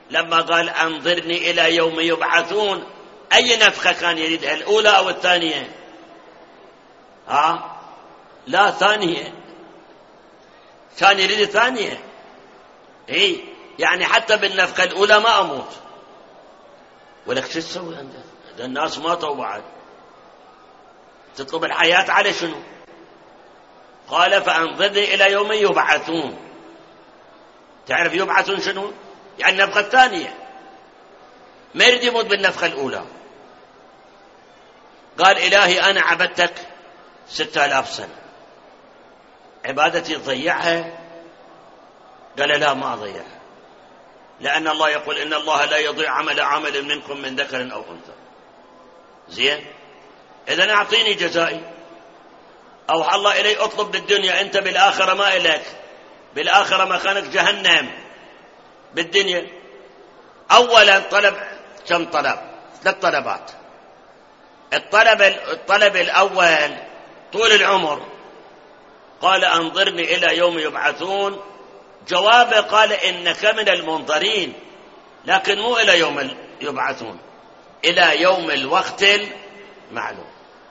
لما قال أنظرني إلى يوم يبعثون، أي نفخة كان يريدها، الأولى أو الثانية؟ لا، ثانية، كان يريد ثانية. يعني حتى بالنفخة الأولى ما أموت. ولك شو تسوي أنت؟ إذا الناس ماتوا بعد تطلب الحياة على شنو؟ قال فأنظرني إلى يوم يبعثون. تعرف يبعثون شنو؟ يعني النفخة الثانية، ما يريد يموت بالنفخة الأولى. قال إلهي أنا عبدتك 6000 سنة، عبادتي تضيعها؟ قال لا، ما أضيعها، لأن الله يقول إن الله لا يضيع عمل منكم من ذكر أو أنثى. زين، إذن أعطيني جزائي. أوحى الله إلي أطلب بالدنيا، أنت بالآخرة ما إليك، بالآخرة مكانك جهنم. بالدنيا أولا طلب كم طلب؟ 3 طلبات. الطلب الأول طول العمر، قال أنظرني إلى يوم يبعثون. جوابه قال إنك من المنظرين، لكن مو إلى يوم يبعثون، إلى يوم الوقت المعلوم.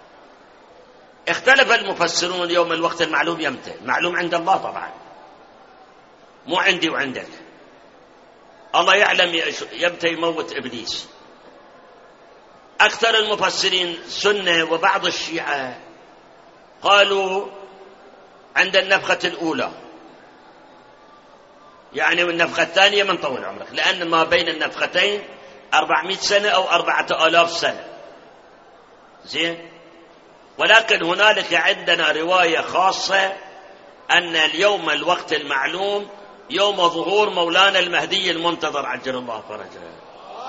اختلف المفسرون يوم الوقت المعلوم يمتى. معلوم عند الله طبعا، مو عندي وعندك. الله يعلم يمتى يموت إبليس. أكثر المفسرين سنة وبعض الشيعة قالوا عند النفخة الأولى، يعني النفخة الثانية من طول عمرك، لأن ما بين النفختين 400 سنة أو 4000 سنة. زين، ولكن هنالك عندنا رواية خاصة أن اليوم الوقت المعلوم يوم ظهور مولانا المهدي المنتظر عجل الله فرجه.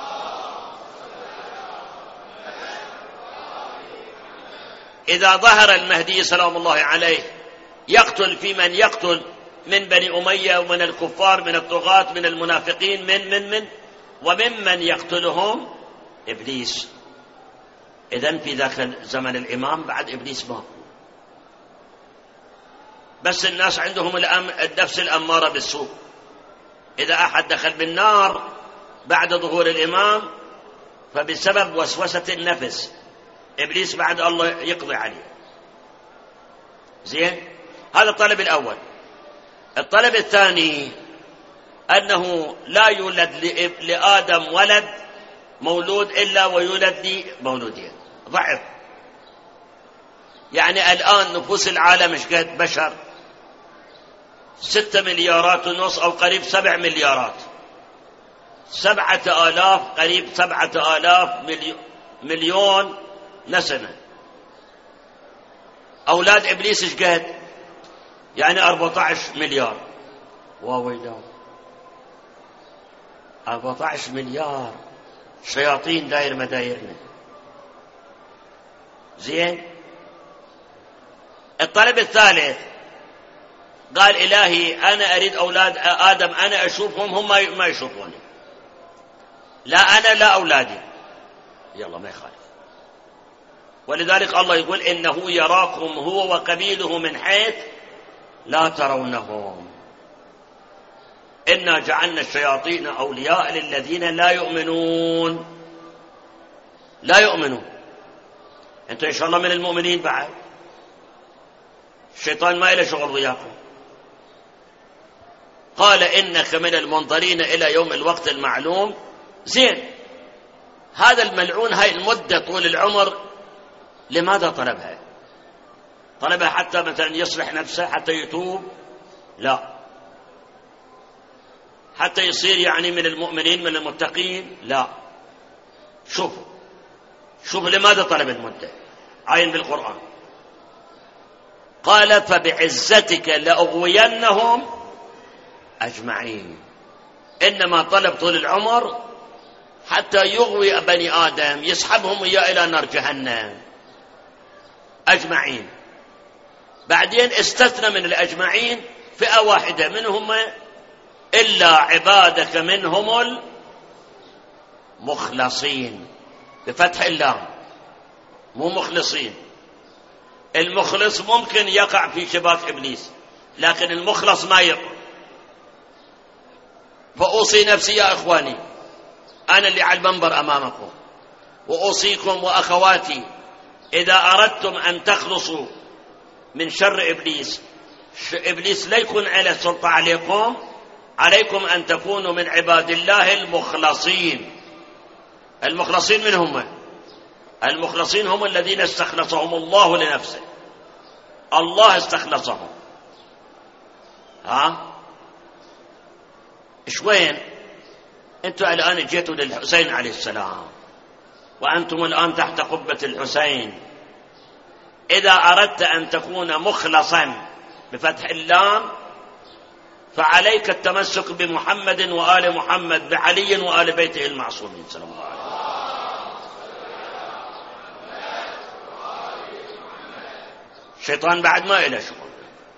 إذا ظهر المهدي سلام الله عليه يقتل في من يقتل من بني أمية ومن الكفار من الطغاة من المنافقين وممن يقتلهم إبليس. إذن في ذاك زمن الإمام بعد إبليس ما، بس الناس عندهم النفس الأمارة بالسوء. إذا أحد دخل بالنار بعد ظهور الإمام فبسبب وسوسة النفس إبليس بعد الله يقضي عليه. زين، هذا الطلب الأول. الطلب الثاني أنه لا يولد لآدم ولد مولود إلا ويولد لي مولودين ضعف. يعني الآن نفوس العالم ايش قد بشر؟ 6 مليارات ونص أو قريب 7 مليارات، 7000 قريب 7000 مليون نسمة. أولاد إبليس ايش قد؟ يعني 14 مليار. واويلاه 14 مليار شياطين داير مدايرنا. زين، الطلب الثالث قال إلهي أنا أريد أولاد آدم أنا أشوفهم هم ما يشوفوني، لا أنا لا أولادي. يلا ما يخالف. ولذلك الله يقول إنه يراكم هو وقبيله من حيث لا ترونهم إنا جعلنا الشياطين أولياء للذين لا يؤمنون. لا يؤمنون. أنت إن شاء الله من المؤمنين بعد، الشيطان ما إله شغل وياكم. قال إنك من المنظرين إلى يوم الوقت المعلوم. زين، هذا الملعون هاي المدة طول العمر لماذا طلبها؟ طلبها حتى مثلا يصلح نفسه، حتى يتوب؟ لا. حتى يصير يعني من المؤمنين من المتقين؟ لا. شوف لماذا طلب المدة. عين بالقرآن قال فبعزتك لأغوينهم أجمعين. إنما طلب طول العمر حتى يغوي بني آدم، يسحبهم إياه إلى نار جهنم أجمعين. بعدين استثنى من الأجمعين فئة واحدة منهم إلا عبادك منهم المخلصين بفتح اللام، مو مخلصين. المخلص ممكن يقع في شباك إبليس، لكن المخلص ما يقع. فأوصي نفسي يا إخواني أنا اللي على المنبر أمامكم وأوصيكم وأخواتي إذا أردتم أن تخلصوا من شر إبليس، إبليس لا يكون عليه سلطة عليكم أن تكونوا من عباد الله المخلصين. المخلصين من هم؟ المخلصين هم الذين استخلصهم الله لنفسه. الله استخلصهم. إيش وين؟ أنتم الآن جيتوا للحسين عليه السلام وأنتم الآن تحت قبة الحسين. إذا أردت أن تكون مخلصا بفتح اللام فعليك التمسك بمحمد وآل محمد، بعلي وآل بيته المعصومين صلى الله عليه وسلم. الشيطان بعد ما إله شغل.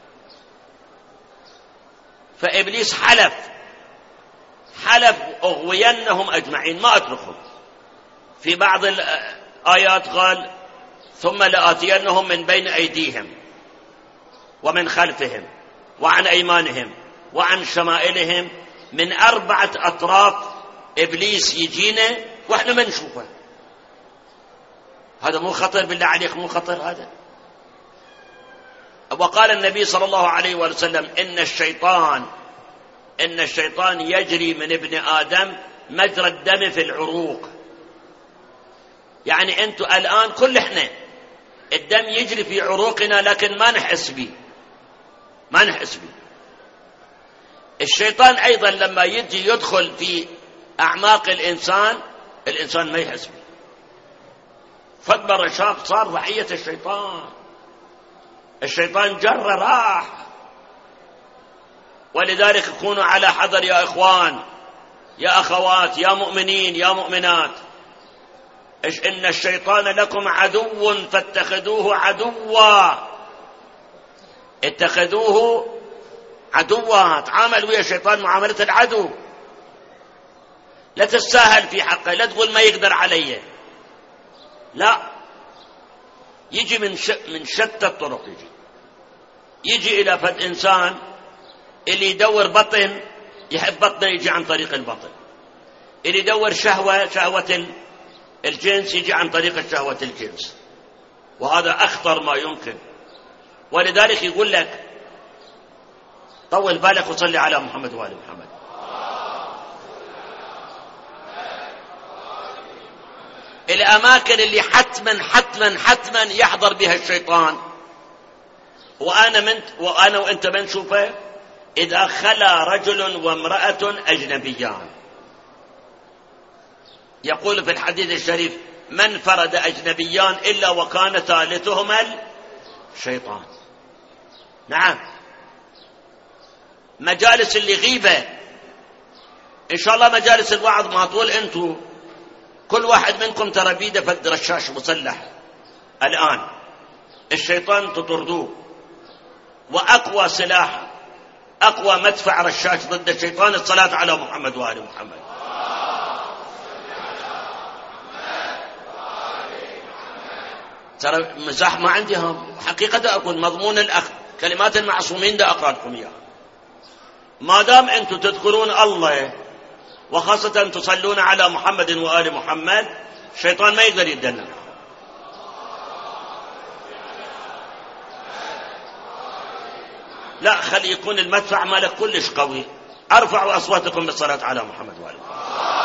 فإبليس حلف أغوينهم أجمعين، ما أتركهم. في بعض الآيات قال ثم لآتينهم من بين أيديهم ومن خلفهم وعن أيمانهم وعن شمائلهم. من 4 أطراف إبليس يجينا وإحنا ما نشوفه. هذا مو خطر؟ بالله عليك مو خطر هذا؟ وقال النبي صلى الله عليه وسلم إن الشيطان يجري من ابن آدم مجرى الدم في العروق. يعني أنتم الآن كل إحنا الدم يجري في عروقنا لكن ما نحس به. الشيطان أيضا لما يجي يدخل في أعماق الإنسان ما يحس به. فدبر الشاب صار ضحية الشيطان جر راح. ولذلك كونوا على حذر يا إخوان يا أخوات يا مؤمنين يا مؤمنات. إن الشيطان لكم عدو فاتخذوه عدوا. اتخذوه عدوا. تعامل ويا الشيطان معاملة العدو. لا تستاهل في حقه، لا تقول ما يقدر عليه. لا، يجي من شتى الطرق. يجي إلى فد إنسان اللي يدور بطن يحب بطنه يجي عن طريق البطن، اللي يدور شهوة الجنس يجي عن طريق شهوة الجنس، وهذا أخطر ما يمكن. ولذلك يقول لك طول بالك وصلي على محمد وآل محمد. الأماكن اللي حتما يحضر بها الشيطان وأنا وأنت بنشوفه إذا خلا رجل وامرأة أجنبيان. يقول في الحديث الشريف من فرد أجنبيان إلا وكان ثالثهما الشيطان. نعم، مجالس اللي غيبة إن شاء الله مجالس الوعظ ما طول أنتوا كل واحد منكم ترى بيده فد رشاش مسلح. الآن الشيطان تطردوه، وأقوى سلاح أقوى مدفع رشاش ضد الشيطان الصلاة على محمد وآل محمد. ترى مزاح ما عندي هم، حقيقة أقول مضمون الأخذ كلمات المعصومين دا أقرأ لكم إياها. ما دام أنتم تذكرون الله وخاصة تصلون على محمد وآل محمد الشيطان ما يقدر يدنا. لا، خلي يكون المدفع مالك كلش قوي. ارفعوا أصواتكم بالصلاة على محمد وآل محمد.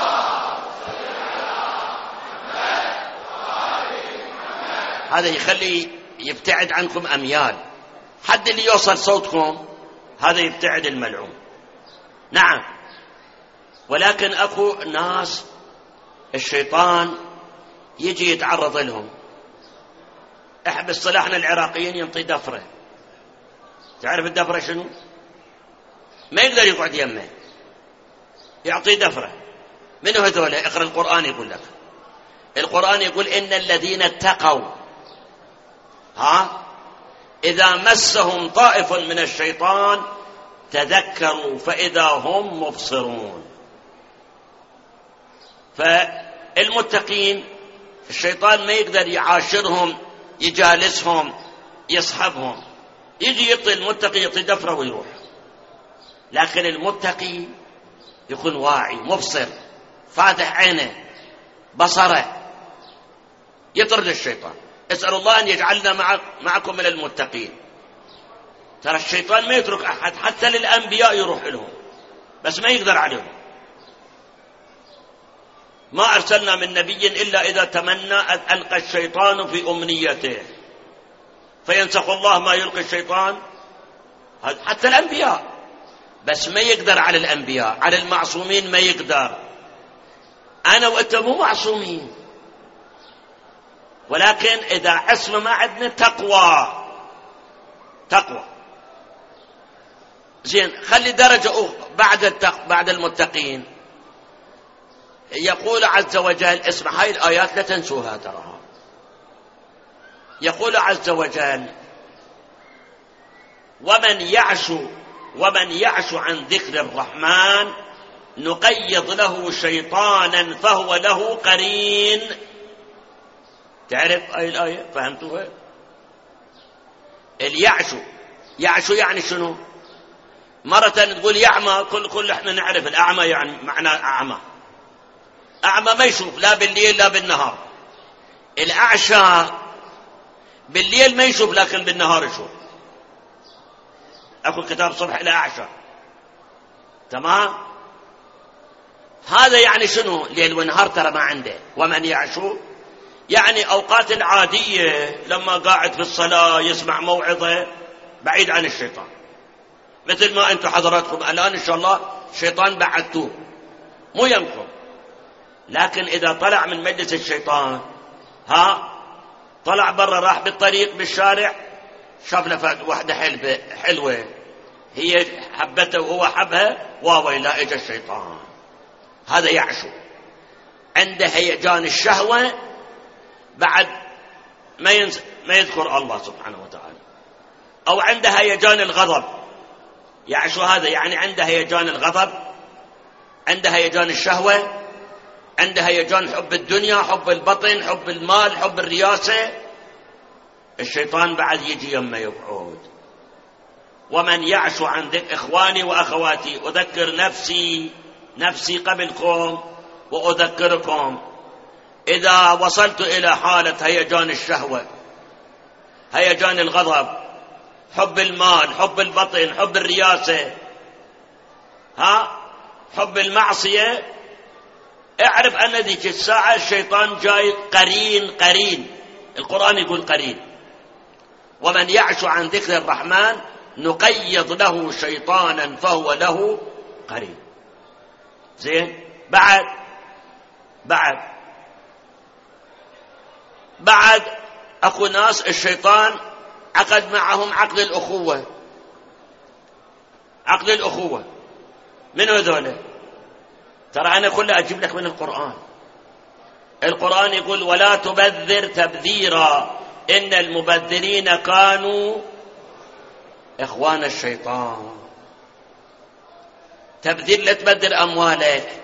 هذا يخلي يبتعد عنكم أميال. حد اللي يوصل صوتكم هذا يبتعد الملعون. نعم، ولكن أكو ناس الشيطان يجي يتعرض لهم. احبس صلاحنا العراقيين ينطي دفرة. تعرف الدفرة شنو؟ ما يقدر يقعد يمه، يعطي دفرة. منو هذول؟ اقرأ القرآن يقول لك. القرآن يقول إن الذين اتقوا إذا مسهم طائف من الشيطان تذكروا فإذا هم مبصرون. فالمتقين الشيطان ما يقدر يعاشرهم، يجالسهم، يصحبهم. يجي يعطي المتقي يعطي دفرة ويروح. لكن المتقي يكون واعي مبصر فاتح عينه بصره، يطرد الشيطان. اسأل الله أن يجعلنا معكم من المتقين. ترى الشيطان ما يترك أحد، حتى للأنبياء يروح لهم بس ما يقدر عليهم. ما أرسلنا من نبي إلا إذا تمنى ألقى الشيطان في أمنيته فينسخ الله ما يلقي الشيطان. حتى الأنبياء، بس ما يقدر على الأنبياء، على المعصومين ما يقدر. أنا وأنت مو معصومين، ولكن إذا عصمة ما عندنا تقوى. زين، خلي درجة بعد المتقين. يقول عز وجل، اسمع هاي الآيات لا تنسوها تراها. يقول عز وجل: ومن يعش عن ذكر الرحمن نقيض له شيطانا فهو له قرين. تعرف هاي الآية؟ فهمتوها؟ يعشو يعني شنو؟ مرة تقول يعمى، كل احنا نعرف الأعمى يعني معناه أعمى ما يشوف لا بالليل لا بالنهار. الأعشى بالليل ما يشوف لكن بالنهار يشوف. أكو كتاب صبح إلى أعشى، تمام؟ هذا يعني شنو؟ ليل ونهار ترى ما عنده. ومن يعشو يعني أوقات العادية لما قاعد في الصلاة يسمع موعظة بعيد عن الشيطان، مثل ما أنتم حضراتكم الآن إن شاء الله الشيطان بعدتوه مو يمكن. لكن إذا طلع من مجلس الشيطان، طلع برا، راح بالطريق بالشارع، شاف له واحدة حلوة هي حبته وهو حبها، لا إجا الشيطان. هذا يعشو، عنده هيجان الشهوة بعد ما يذكر الله سبحانه وتعالى، أو عنده هيجان الغضب. يعشو هذا يعني عنده هيجان الغضب، عنده هيجان الشهوة، عنده هيجان حب الدنيا، حب البطن، حب المال، حب الرياسة. الشيطان بعد يجي يما يقعد. ومن يعش عن ذكر، إخواني وأخواتي، أذكر نفسي قبلكم وأذكركم، إذا وصلت إلى حالة هيجان الشهوة، هيجان الغضب، حب المال، حب البطن، حب الرياسة، حب المعصية، اعرف أن ذيك الساعة الشيطان جاي قرين. القرآن يقول قرين. ومن يعش عن ذكر الرحمن نقيض له شيطانا فهو له قرين. زين، بعد أكو ناس الشيطان عقد معهم عقد الأخوة. من هذول؟ ترى أنا كله أجيب لك من القرآن يقول: ولا تبذر تبذيرا إن المبذرين كانوا إخوان الشيطان. تبذير، لا تبذر أموالك،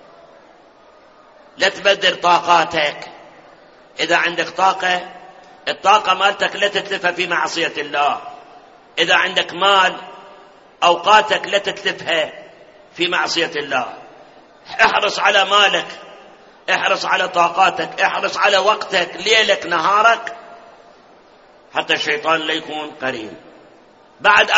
لا تبذر طاقاتك. إذا عندك طاقة، الطاقة مالتك لا تتلفها في معصية الله. إذا عندك مال، أوقاتك لا تتلفها في معصية الله. احرص على مالك، احرص على طاقاتك، احرص على وقتك، ليلك نهارك، حتى الشيطان لا يكون قرين. بعد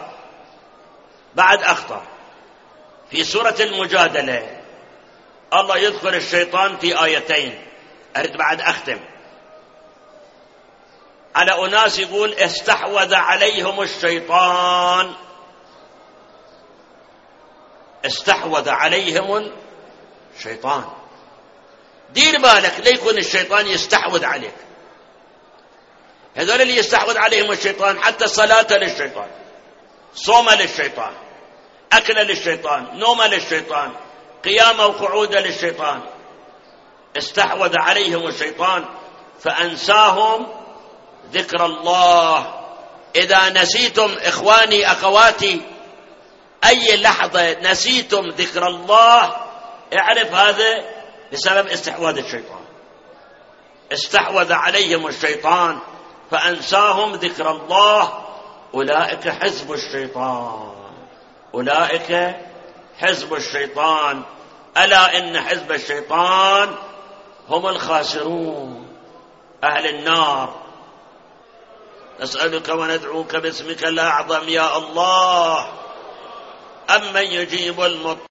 أخطر في سورة المجادلة الله يذكر الشيطان في آيتين. أريد بعد أختم على أناس يقول استحوذ عليهم الشيطان. دير بالك لا يكون الشيطان يستحوذ عليك. هذول اللي يستحوذ عليهم الشيطان حتى صلاة للشيطان، صوم للشيطان، أكل للشيطان، نوم للشيطان، قيام وقعود للشيطان. استحوذ عليهم الشيطان فأنساهم ذكر الله. إذا نسيتم إخواني أخواتي أي لحظة نسيتم ذكر الله، اعرف هذا بسبب استحواذ الشيطان. استحوذ عليهم الشيطان فأنساهم ذكر الله. أولئك حزب الشيطان. ألا إن حزب الشيطان هم الخاسرون أهل النار. نسألك وندعوك باسمك الأعظم يا الله أمن يجيب المضطر